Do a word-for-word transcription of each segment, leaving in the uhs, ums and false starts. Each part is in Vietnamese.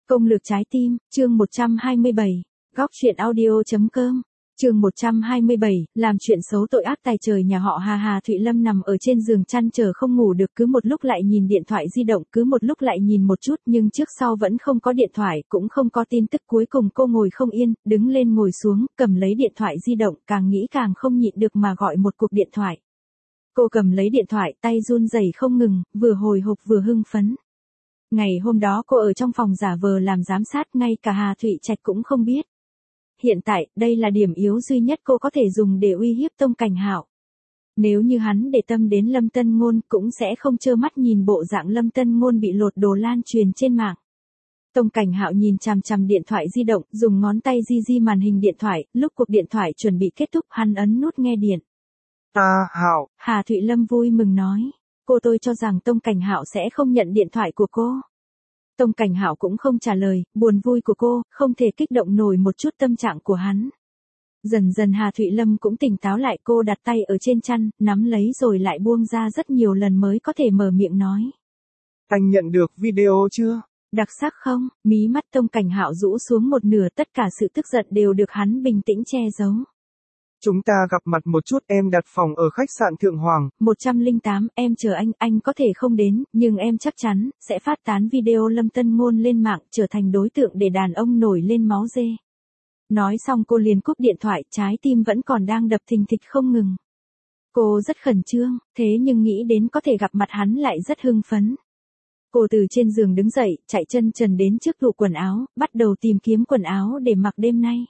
Công lược trái tim, chương một trăm hai mươi bảy, góc truyện audio.com. Chương một trăm hai mươi bảy, làm chuyện xấu tội ác tài trời. Nhà họ Hà Hà Thụy Lâm nằm ở trên giường chăn trở không ngủ được, cứ một lúc lại nhìn điện thoại di động, cứ một lúc lại nhìn một chút, nhưng trước sau vẫn không có điện thoại, cũng không có tin tức. Cuối cùng cô ngồi không yên, đứng lên ngồi xuống, cầm lấy điện thoại di động, càng nghĩ càng không nhịn được mà gọi một cuộc điện thoại. Cô cầm lấy điện thoại, tay run rẩy không ngừng, vừa hồi hộp vừa hưng phấn. Ngày hôm đó cô ở trong phòng giả vờ làm giám sát, ngay cả Hà Thụy Trạch cũng không biết. Hiện tại, đây là điểm yếu duy nhất cô có thể dùng để uy hiếp Tông Cảnh Hạo. Nếu như hắn để tâm đến Lâm Tân Ngôn, cũng sẽ không trơ mắt nhìn bộ dạng Lâm Tân Ngôn bị lột đồ lan truyền trên mạng. Tông Cảnh Hạo nhìn chằm chằm điện thoại di động, dùng ngón tay di di màn hình điện thoại, lúc cuộc điện thoại chuẩn bị kết thúc, hắn ấn nút nghe điện. À, Hạo. Hà Thụy Lâm vui mừng nói. Cô tôi cho rằng Tông Cảnh Hạo sẽ không nhận điện thoại của cô. Tông Cảnh Hạo cũng không trả lời, buồn vui của cô, không thể kích động nổi một chút tâm trạng của hắn. Dần dần Hà Thụy Lâm cũng tỉnh táo lại, cô đặt tay ở trên chăn, nắm lấy rồi lại buông ra rất nhiều lần mới có thể mở miệng nói. Anh nhận được video chưa? Đặc sắc không? Mí mắt Tông Cảnh Hạo rũ xuống một nửa, tất cả sự tức giận đều được hắn bình tĩnh che giấu. Chúng ta gặp mặt một chút, em đặt phòng ở khách sạn Thượng Hoàng. một trăm lẻ tám, em chờ anh, anh có thể không đến, nhưng em chắc chắn, sẽ phát tán video Lâm Tân Ngôn lên mạng, trở thành đối tượng để đàn ông nổi lên máu dê. Nói xong cô liền cúp điện thoại, trái tim vẫn còn đang đập thình thịch không ngừng. Cô rất khẩn trương, thế nhưng nghĩ đến có thể gặp mặt hắn lại rất hưng phấn. Cô từ trên giường đứng dậy, chạy chân trần đến trước tủ quần áo, bắt đầu tìm kiếm quần áo để mặc đêm nay.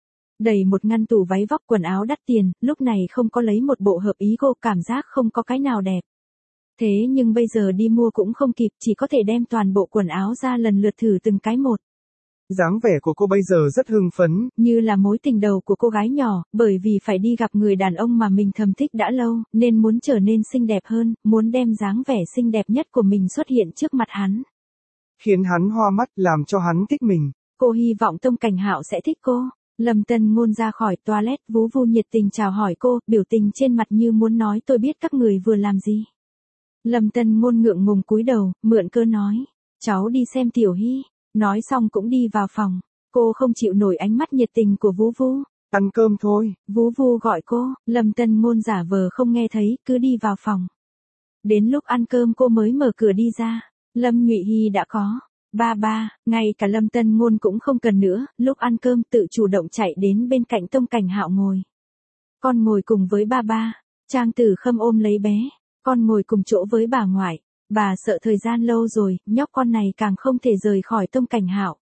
Đầy một ngăn tủ váy vóc quần áo đắt tiền, lúc này không có lấy một bộ hợp ý cô cảm giác không có cái nào đẹp. Thế nhưng bây giờ đi mua cũng không kịp, chỉ có thể đem toàn bộ quần áo ra lần lượt thử từng cái một. Dáng vẻ của cô bây giờ rất hưng phấn. Như là mối tình đầu của cô gái nhỏ, bởi vì phải đi gặp người đàn ông mà mình thầm thích đã lâu, nên muốn trở nên xinh đẹp hơn, muốn đem dáng vẻ xinh đẹp nhất của mình xuất hiện trước mặt hắn. Khiến hắn hoa mắt, làm cho hắn thích mình. Cô hy vọng Tông Cảnh Hạo sẽ thích cô. Lâm Tân Ngôn ra khỏi toilet, vú vu nhiệt tình chào hỏi cô, biểu tình trên mặt như muốn nói tôi biết các người vừa làm gì. Lâm Tân Ngôn ngượng ngùng cúi đầu, mượn cơ nói, cháu đi xem Tiểu Hy. Nói xong cũng đi vào phòng. Cô không chịu nổi ánh mắt nhiệt tình của vú vu. Ăn cơm thôi. Vú vu gọi cô, Lâm Tân Ngôn giả vờ không nghe thấy, cứ đi vào phòng. Đến lúc ăn cơm cô mới mở cửa đi ra. Lâm Nhụy Hy đã có. Ba ba, ngay cả Lâm Tân Ngôn cũng không cần nữa, lúc ăn cơm tự chủ động chạy đến bên cạnh Tông Cảnh Hạo ngồi. Con ngồi cùng với ba ba. Trang Tử Khâm ôm lấy bé. Con ngồi cùng chỗ với bà ngoại. Bà sợ thời gian lâu rồi, nhóc con này càng không thể rời khỏi Tông Cảnh Hạo.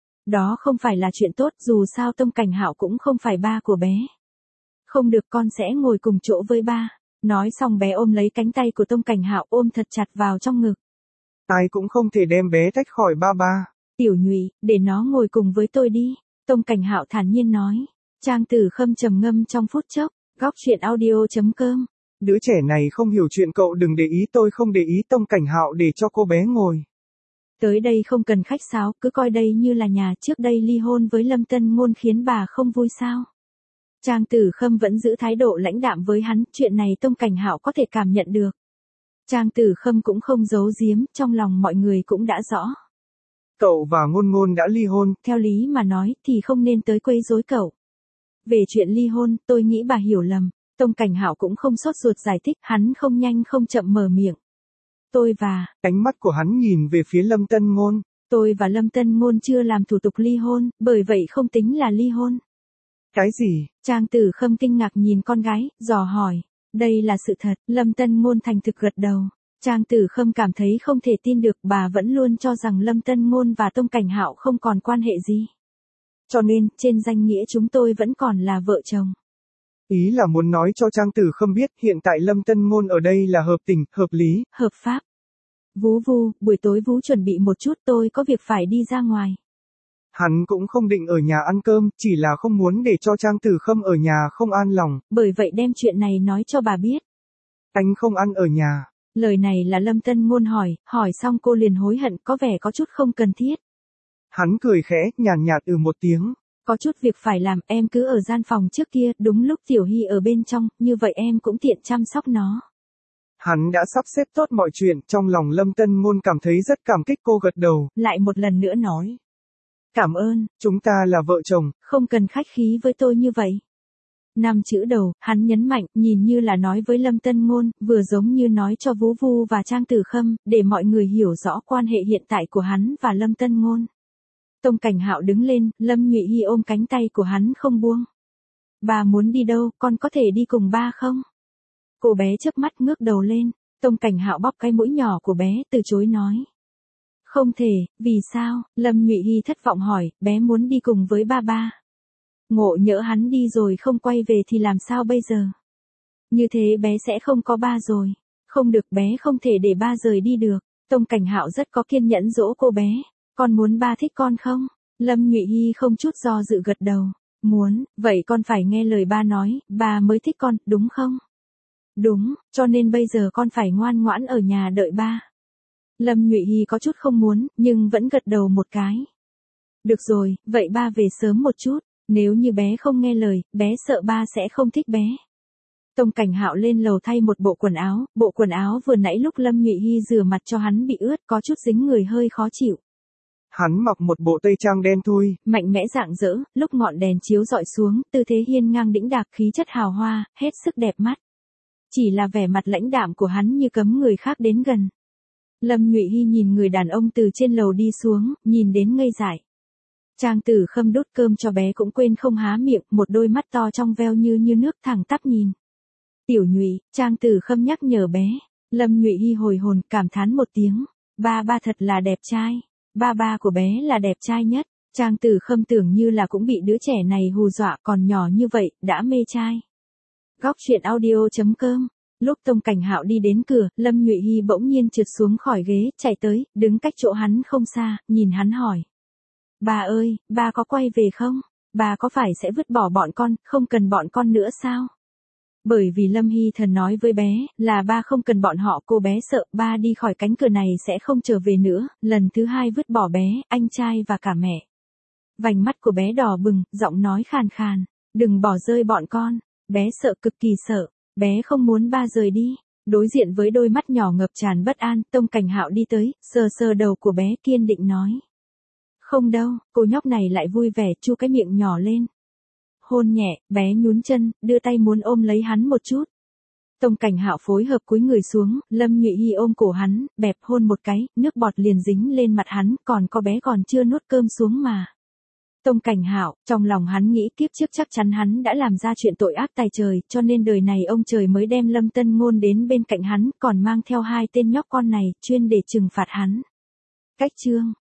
Đó không phải là chuyện tốt, dù sao Tông Cảnh Hạo cũng không phải ba của bé. Không được, con sẽ ngồi cùng chỗ với ba. Nói xong bé ôm lấy cánh tay của Tông Cảnh Hạo ôm thật chặt vào trong ngực. Ai cũng không thể đem bé tách khỏi ba ba. Tiểu Nhụy, để nó ngồi cùng với tôi đi. Tông Cảnh Hạo thản nhiên nói. Trang Tử Khâm trầm ngâm trong phút chốc. Góc truyện audio.com. Đứa trẻ này không hiểu chuyện, cậu đừng để ý, tôi không để ý. Tông Cảnh Hạo để cho cô bé ngồi. Tới đây không cần khách sáo, cứ coi đây như là nhà. Trước đây ly hôn với Lâm Tân Ngôn khiến bà không vui sao? Trang Tử Khâm vẫn giữ thái độ lãnh đạm với hắn, chuyện này Tông Cảnh Hạo có thể cảm nhận được. Trang Tử Khâm cũng không giấu giếm, trong lòng mọi người cũng đã rõ. Cậu và Ngôn Ngôn đã ly hôn. Theo lý mà nói thì không nên tới quấy rối cậu. Về chuyện ly hôn, tôi nghĩ bà hiểu lầm. Tông Cảnh Hạo cũng không sốt ruột giải thích, hắn không nhanh không chậm mở miệng. Tôi và... Ánh mắt của hắn nhìn về phía Lâm Tân Ngôn. Tôi và Lâm Tân Ngôn chưa làm thủ tục ly hôn, bởi vậy không tính là ly hôn. Cái gì? Trang Tử Khâm kinh ngạc nhìn con gái, dò hỏi. Đây là sự thật, Lâm Tân Ngôn thành thực gật đầu. Trang Tử Khâm cảm thấy không thể tin được, bà vẫn luôn cho rằng Lâm Tân Ngôn và Tông Cảnh Hạo không còn quan hệ gì. Cho nên, trên danh nghĩa chúng tôi vẫn còn là vợ chồng. Ý là muốn nói cho Trang Tử Khâm biết hiện tại Lâm Tân Ngôn ở đây là hợp tình, hợp lý. Hợp pháp. Vú vu, buổi tối vú chuẩn bị một chút, tôi có việc phải đi ra ngoài. Hắn cũng không định ở nhà ăn cơm, chỉ là không muốn để cho Trang Tử Khâm ở nhà không an lòng. Bởi vậy đem chuyện này nói cho bà biết. Anh không ăn ở nhà. Lời này là Lâm Tân Ngôn hỏi, hỏi xong cô liền hối hận, có vẻ có chút không cần thiết. Hắn cười khẽ, nhàn nhạt ừ một tiếng. Có chút việc phải làm, em cứ ở gian phòng trước kia, đúng lúc Tiểu Hy ở bên trong, như vậy em cũng tiện chăm sóc nó. Hắn đã sắp xếp tốt mọi chuyện, trong lòng Lâm Tân Ngôn cảm thấy rất cảm kích, cô gật đầu. Lại một lần nữa nói. Cảm ơn. Chúng ta là vợ chồng. Không cần khách khí với tôi như vậy. Năm chữ đầu, hắn nhấn mạnh, nhìn như là nói với Lâm Tân Ngôn, vừa giống như nói cho Vũ Vu và Trang Tử Khâm, để mọi người hiểu rõ quan hệ hiện tại của hắn và Lâm Tân Ngôn. Tông Cảnh Hạo đứng lên, Lâm Nhụy Hy ôm cánh tay của hắn không buông. Bà muốn đi đâu, con có thể đi cùng ba không? Cô bé chớp mắt ngước đầu lên, Tông Cảnh Hạo bóp cái mũi nhỏ của bé, từ chối nói. Không thể, vì sao? Lâm Nhụy Hy thất vọng hỏi, bé muốn đi cùng với ba ba. Ngộ nhỡ hắn đi rồi không quay về thì làm sao bây giờ? Như thế bé sẽ không có ba rồi. Không được, bé không thể để ba rời đi được. Tông Cảnh Hạo rất có kiên nhẫn dỗ cô bé. Con muốn ba thích con không? Lâm Nhụy Hy không chút do dự gật đầu. Muốn, vậy con phải nghe lời ba nói, ba mới thích con, đúng không? Đúng, cho nên bây giờ con phải ngoan ngoãn ở nhà đợi ba. Lâm Nhụy Hy có chút không muốn, nhưng vẫn gật đầu một cái. Được rồi, vậy ba về sớm một chút. Nếu như bé không nghe lời, bé sợ ba sẽ không thích bé. Tông Cảnh Hạo lên lầu thay một bộ quần áo, bộ quần áo vừa nãy lúc Lâm Nhụy Hy rửa mặt cho hắn bị ướt, có chút dính người hơi khó chịu. Hắn mặc một bộ tây trang đen thui, mạnh mẽ rạng rỡ, lúc ngọn đèn chiếu rọi xuống, tư thế hiên ngang đĩnh đạc, khí chất hào hoa, hết sức đẹp mắt. Chỉ là vẻ mặt lãnh đạm của hắn như cấm người khác đến gần. Lâm Nhụy Hy nhìn người đàn ông từ trên lầu đi xuống, nhìn đến ngây dại. Trang Tử Khâm đút cơm cho bé cũng quên không há miệng, một đôi mắt to trong veo như như nước thẳng tắp nhìn. Tiểu Nhụy, Trang Tử Khâm nhắc nhở bé. Lâm Nhụy Hy hồi hồn, cảm thán một tiếng. Ba ba thật là đẹp trai. Ba ba của bé là đẹp trai nhất. Trang Tử Khâm tưởng như là cũng bị đứa trẻ này hù dọa, còn nhỏ như vậy, đã mê trai. Góc truyện audio chấm com. Lúc Tông Cảnh Hạo đi đến cửa, Lâm Nhụy Hy bỗng nhiên trượt xuống khỏi ghế, chạy tới, đứng cách chỗ hắn không xa, nhìn hắn hỏi. Bà ơi, bà có quay về không? Bà có phải sẽ vứt bỏ bọn con, không cần bọn con nữa sao? Bởi vì Lâm Hy Thần nói với bé, là ba không cần bọn họ, cô bé sợ ba đi khỏi cánh cửa này sẽ không trở về nữa, lần thứ hai vứt bỏ bé, anh trai và cả mẹ. Vành mắt của bé đỏ bừng, giọng nói khàn khàn, đừng bỏ rơi bọn con, bé sợ cực kỳ sợ, bé không muốn ba rời đi. Đối diện với đôi mắt nhỏ ngập tràn bất an, Tông Cảnh Hạo đi tới, sờ sờ đầu của bé kiên định nói. Không đâu, cô nhóc này lại vui vẻ chu cái miệng nhỏ lên. Hôn nhẹ, bé nhún chân, đưa tay muốn ôm lấy hắn một chút. Tông Cảnh Hạo phối hợp cúi người xuống, Lâm Nhụy Hy ôm cổ hắn, bẹp hôn một cái, nước bọt liền dính lên mặt hắn, còn có bé còn chưa nuốt cơm xuống mà. Tông Cảnh Hạo, trong lòng hắn nghĩ kiếp trước chắc chắn hắn đã làm ra chuyện tội ác tày trời, cho nên đời này ông trời mới đem Lâm Tân Ngôn đến bên cạnh hắn, còn mang theo hai tên nhóc con này, chuyên để trừng phạt hắn. Cách chương